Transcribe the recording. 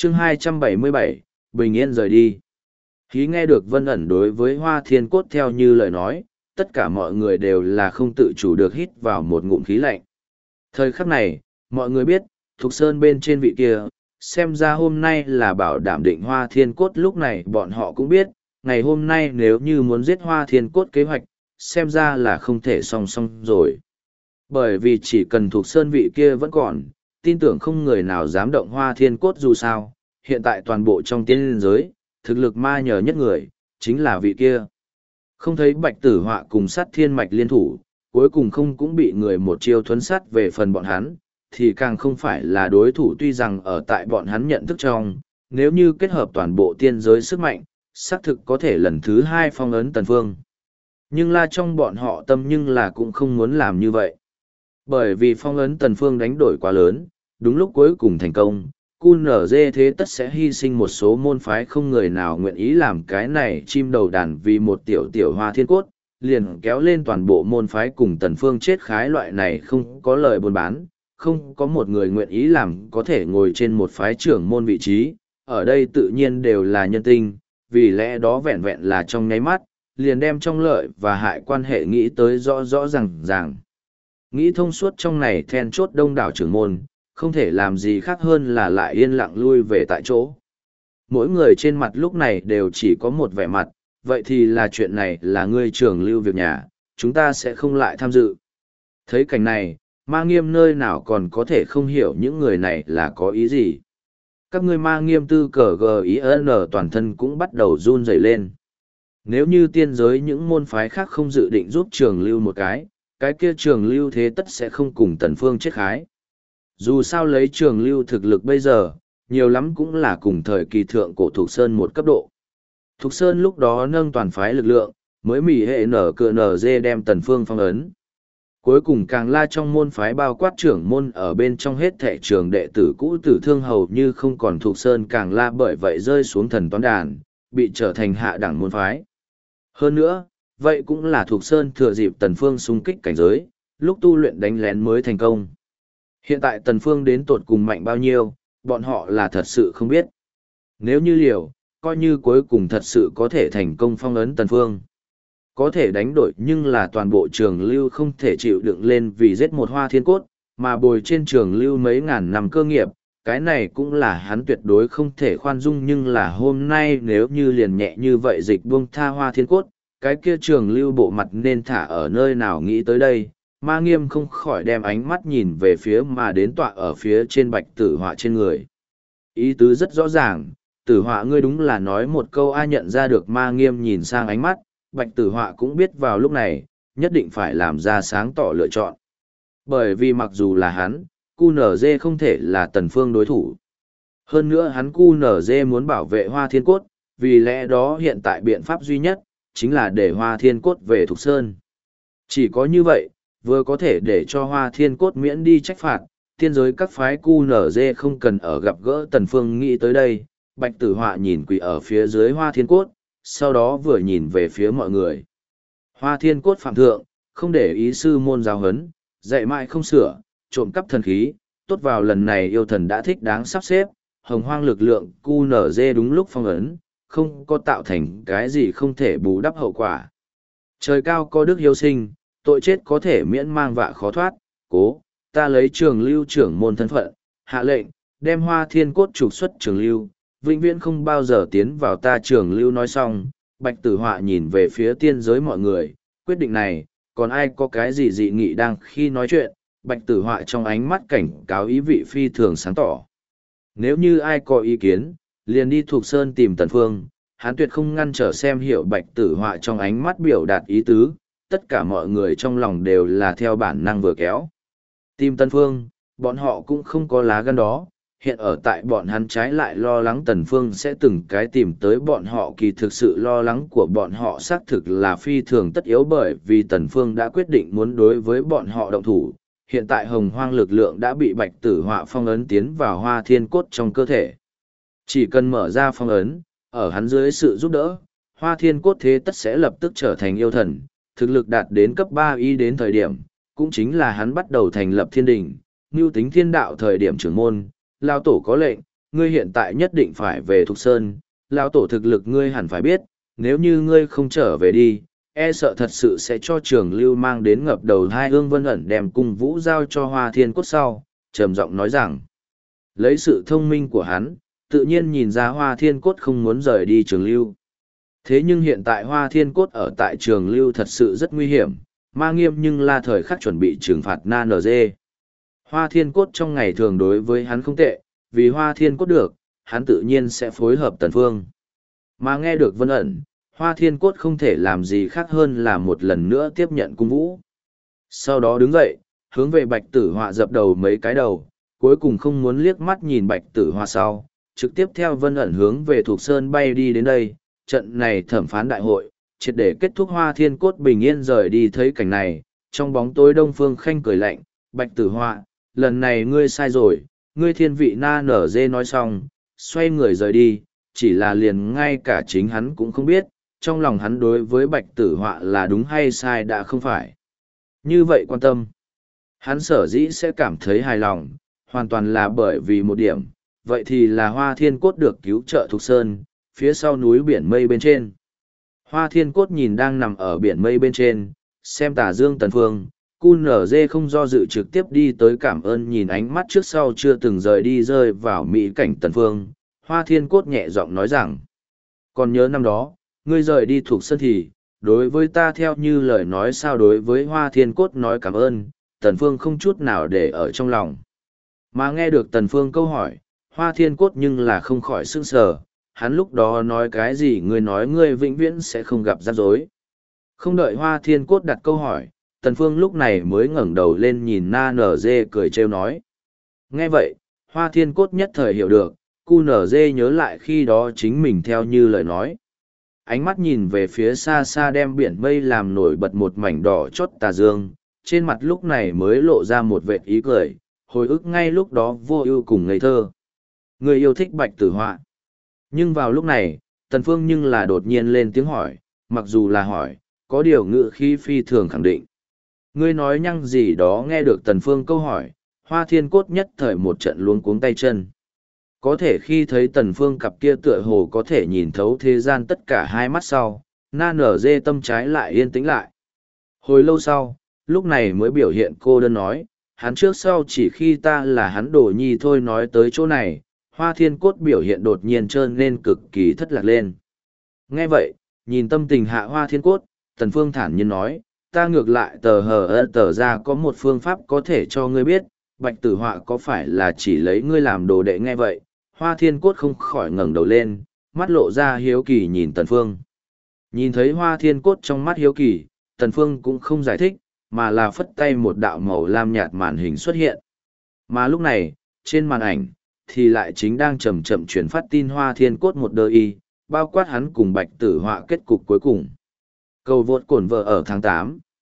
chương 277, bình yên rời đi. Khi nghe được Vân ẩn đối với Hoa Thiên Cốt theo như lời nói, tất cả mọi người đều là không tự chủ được hít vào một ngụm khí lạnh. Thời khắc này, mọi người biết, Thục Sơn bên trên vị kia, xem ra hôm nay là bảo đảm định Hoa Thiên Cốt, lúc này bọn họ cũng biết, ngày hôm nay nếu như muốn giết Hoa Thiên Cốt kế hoạch, xem ra là không thể song song rồi. Bởi vì chỉ cần Thục Sơn vị kia vẫn còn, tin tưởng không người nào dám động Hoa Thiên Cốt, dù sao, hiện tại toàn bộ trong tiên giới, thực lực ma nhờ nhất người, chính là vị kia. Không thấy Bạch Tử Họa cùng sát thiên mạch liên thủ, cuối cùng không cũng bị người một chiêu thuấn sát về phần bọn hắn, thì càng không phải là đối thủ, tuy rằng ở tại bọn hắn nhận thức trong, nếu như kết hợp toàn bộ tiên giới sức mạnh, xác thực có thể lần thứ hai phong ấn Tần Phương. Nhưng là trong bọn họ tâm nhưng là cũng không muốn làm như vậy. Bởi vì phong ấn Tần Phương đánh đổi quá lớn, đúng lúc cuối cùng thành công, QNZ thế tất sẽ hy sinh một số môn phái, không người nào nguyện ý làm cái này chim đầu đàn vì một tiểu tiểu Hoa Thiên Cốt, liền kéo lên toàn bộ môn phái cùng Tần Phương chết khái, loại này không có lời buôn bán, không có một người nguyện ý làm có thể ngồi trên một phái trưởng môn vị trí, ở đây tự nhiên đều là nhân tinh, vì lẽ đó vẹn vẹn là trong nháy mắt, liền đem trong lợi và hại quan hệ nghĩ tới rõ rõ ràng. Nghĩ thông suốt trong này then chốt đông đảo trưởng môn, không thể làm gì khác hơn là lại yên lặng lui về tại chỗ. Mỗi người trên mặt lúc này đều chỉ có một vẻ mặt, vậy thì là chuyện này là ngươi trưởng lưu việc nhà, chúng ta sẽ không lại tham dự. Thấy cảnh này, Ma Nghiêm nơi nào còn có thể không hiểu những người này là có ý gì. Các ngươi Ma Nghiêm tư cờ GIN toàn thân cũng bắt đầu run rẩy lên. Nếu như tiên giới những môn phái khác không dự định giúp trường lưu một cái kia trường lưu thế tất sẽ không cùng Tần Phương chết khái. Dù sao lấy trường lưu thực lực bây giờ, nhiều lắm cũng là cùng thời kỳ thượng cổ Thục Sơn một cấp độ. Thục Sơn lúc đó nâng toàn phái lực lượng, mới mỉ hệ NQNZ đem Tần Phương phong ấn. Cuối cùng càng la trong môn phái bao quát trưởng môn ở bên trong hết thệ trường đệ tử cũ tử thương hầu như không còn. Thục Sơn càng la bởi vậy rơi xuống thần toán đàn, bị trở thành hạ đẳng môn phái. Hơn nữa, vậy cũng là Thục Sơn thừa dịp Tần Phương xung kích cảnh giới, lúc tu luyện đánh lén mới thành công. Hiện tại Tần Phương đến tột cùng mạnh bao nhiêu, bọn họ là thật sự không biết. Nếu như liều, coi như cuối cùng thật sự có thể thành công phong ấn Tần Phương. Có thể đánh đổi nhưng là toàn bộ trường lưu không thể chịu đựng lên vì giết một Hoa Thiên Cốt, mà bồi trên trường lưu mấy ngàn năm cơ nghiệp, cái này cũng là hắn tuyệt đối không thể khoan dung. Nhưng là hôm nay nếu như liền nhẹ như vậy dịch buông tha Hoa Thiên Cốt, cái kia trường lưu bộ mặt nên thả ở nơi nào. Nghĩ tới đây, Ma Nghiêm không khỏi đem ánh mắt nhìn về phía mà đến tọa ở phía trên Bạch Tử Họa trên người. Ý tứ rất rõ ràng, Tử Họa ngươi đúng là nói một câu ai nhận ra được. Ma Nghiêm nhìn sang ánh mắt, Bạch Tử Họa cũng biết vào lúc này, nhất định phải làm ra sáng tỏ lựa chọn. Bởi vì mặc dù là hắn, QNZ không thể là Tần Phương đối thủ. Hơn nữa hắn QNZ muốn bảo vệ Hoa Thiên Cốt, vì lẽ đó hiện tại biện pháp duy nhất, chính là để Hoa Thiên Cốt về Thục Sơn. Chỉ có như vậy, vừa có thể để cho Hoa Thiên Cốt miễn đi trách phạt, tiên giới các phái QNZ không cần ở gặp gỡ Tần Phương. Nghĩ tới đây, Bạch Tử Họa nhìn quỳ ở phía dưới Hoa Thiên Cốt, sau đó vừa nhìn về phía mọi người. Hoa Thiên Cốt phạm thượng, không để ý sư môn giáo huấn, dạy mãi không sửa, trộm cắp thần khí, tốt vào lần này yêu thần đã thích đáng sắp xếp, hồng hoang lực lượng QNZ đúng lúc phong ấn, không có tạo thành cái gì không thể bù đắp hậu quả. Trời cao có đức hiếu sinh, tội chết có thể miễn mang vạ khó thoát, cố, ta lấy trường lưu trưởng môn thân phận, hạ lệnh, đem Hoa Thiên Cốt trục xuất trường lưu, vĩnh viễn không bao giờ tiến vào ta trường lưu. Nói xong, Bạch Tử Họa nhìn về phía tiên giới mọi người, quyết định này, còn ai có cái gì dị nghị. Đang khi nói chuyện, Bạch Tử Họa trong ánh mắt cảnh cáo ý vị phi thường sáng tỏ. Nếu như ai có ý kiến, liền đi Thục Sơn tìm Tần Phương, hắn tuyệt không ngăn trở. Xem hiểu Bạch Tử Họa trong ánh mắt biểu đạt ý tứ, tất cả mọi người trong lòng đều là theo bản năng vừa kéo. Tìm Tần Phương, bọn họ cũng không có lá gan đó. Hiện ở tại bọn hắn trái lại lo lắng Tần Phương sẽ từng cái tìm tới bọn họ. Kỳ thực sự lo lắng của bọn họ xác thực là phi thường tất yếu, bởi vì Tần Phương đã quyết định muốn đối với bọn họ động thủ. Hiện tại hồng hoang lực lượng đã bị Bạch Tử Họa phong ấn tiến vào Hoa Thiên Cốt trong cơ thể. Chỉ cần mở ra phong ấn, ở hắn dưới sự giúp đỡ, Hoa Thiên Cốt thế tất sẽ lập tức trở thành yêu thần, thực lực đạt đến cấp 3 y đến thời điểm, cũng chính là hắn bắt đầu thành lập thiên đình, mưu tính thiên đạo thời điểm trưởng môn. Lao tổ có lệnh, ngươi hiện tại nhất định phải về Thục Sơn, lão tổ thực lực ngươi hẳn phải biết, nếu như ngươi không trở về đi, e sợ thật sự sẽ cho Trường Lưu mang đến ngập đầu hai. Ương Vân ẩn đem cung vũ giao cho Hoa Thiên Cốt sau, trầm giọng nói rằng, lấy sự thông minh của hắn, tự nhiên nhìn ra Hoa Thiên Cốt không muốn rời đi Trường Lưu. Thế nhưng hiện tại Hoa Thiên Cốt ở tại Trường Lưu thật sự rất nguy hiểm, ma nghiêm nhưng là thời khắc chuẩn bị trừng phạt Na NG. Hoa Thiên Cốt trong ngày thường đối với hắn không tệ, vì Hoa Thiên Cốt được, hắn tự nhiên sẽ phối hợp Tần Phương. Mà nghe được Vân ẩn, Hoa Thiên Cốt không thể làm gì khác hơn là một lần nữa tiếp nhận cung vũ. Sau đó đứng dậy, hướng về Bạch Tử Họa dập đầu mấy cái đầu, cuối cùng không muốn liếc mắt nhìn Bạch Tử Họa sau, trực tiếp theo Vân ẩn hướng về Thục Sơn bay đi đến đây. Trận này thẩm phán đại hội, triệt để kết thúc. Hoa Thiên Cốt bình yên rời đi. Thấy cảnh này, trong bóng tối Đông Phương Khanh cười lạnh, Bạch Tử Họa, lần này ngươi sai rồi, ngươi thiên vị Na nở dê. Nói xong, xoay người rời đi, chỉ là liền ngay cả chính hắn cũng không biết, trong lòng hắn đối với Bạch Tử Họa là đúng hay sai đã không phải như vậy quan tâm. Hắn sở dĩ sẽ cảm thấy hài lòng, hoàn toàn là bởi vì một điểm, vậy thì là Hoa Thiên Cốt được cứu trợ Thục Sơn, phía sau núi biển mây bên trên. Hoa Thiên Cốt nhìn đang nằm ở biển mây bên trên, xem Tả Dương Tần Phương, QNZ không do dự trực tiếp đi tới cảm ơn, nhìn ánh mắt trước sau chưa từng rời đi rơi vào mỹ cảnh Tần Phương. Hoa Thiên Cốt nhẹ giọng nói rằng, còn nhớ năm đó, ngươi rời đi Thục Sơn thì, đối với ta theo như lời nói sao? Đối với Hoa Thiên Cốt nói cảm ơn, Tần Phương không chút nào để ở trong lòng. Mà nghe được Tần Phương câu hỏi, Hoa Thiên Cốt nhưng là không khỏi sững sờ. Hắn lúc đó nói cái gì? Ngươi nói ngươi vĩnh viễn sẽ không gặp rắc rối. Không đợi Hoa Thiên Cốt đặt câu hỏi, Tần Phương lúc này mới ngẩng đầu lên nhìn Na Nở Dê cười trêu nói. Nghe vậy, Hoa Thiên Cốt nhất thời hiểu được, QNZ nhớ lại khi đó chính mình theo như lời nói. Ánh mắt nhìn về phía xa xa đem biển mây làm nổi bật một mảnh đỏ chót tà dương, trên mặt lúc này mới lộ ra một vệt ý cười, hồi ức ngay lúc đó vô ưu cùng ngây thơ. Người yêu thích Bạch Tử Họa. Nhưng vào lúc này, Tần Phương nhưng là đột nhiên lên tiếng hỏi, mặc dù là hỏi, có điều ngữ khí phi thường khẳng định. Ngươi nói nhăng gì đó? Nghe được Tần Phương câu hỏi, Hoa Thiên Cốt nhất thời một trận luống cuống tay chân. Có thể khi thấy Tần Phương cặp kia tựa hồ có thể nhìn thấu thế gian tất cả hai mắt sau, Na Nở Dê tâm trái lại yên tĩnh lại. Hồi lâu sau, lúc này mới biểu hiện cô đơn nói, hắn trước sau chỉ khi ta là hắn đồ nhi thôi. Nói tới chỗ này, Hoa Thiên Cốt biểu hiện đột nhiên trơn nên cực kỳ thất lạc lên. Nghe vậy, nhìn tâm tình hạ Hoa Thiên Cốt, Tần Phương thản nhiên nói, ta ngược lại tờ ra có một phương pháp có thể cho ngươi biết, Bạch Tử Họa có phải là chỉ lấy ngươi làm đồ đệ? Nghe vậy, Hoa Thiên Cốt không khỏi ngẩng đầu lên, mắt lộ ra hiếu kỳ nhìn Tần Phương. Nhìn thấy Hoa Thiên Cốt trong mắt hiếu kỳ, Tần Phương cũng không giải thích, mà là phất tay một đạo màu lam nhạt màn hình xuất hiện. Mà lúc này, trên màn ảnh, thì lại chính đang chậm chậm truyền phát tin Hoa Thiên Cốt một đời y, bao quát hắn cùng Bạch Tử Họa kết cục cuối cùng. Cầu vượt cổn vợ ở tháng 8.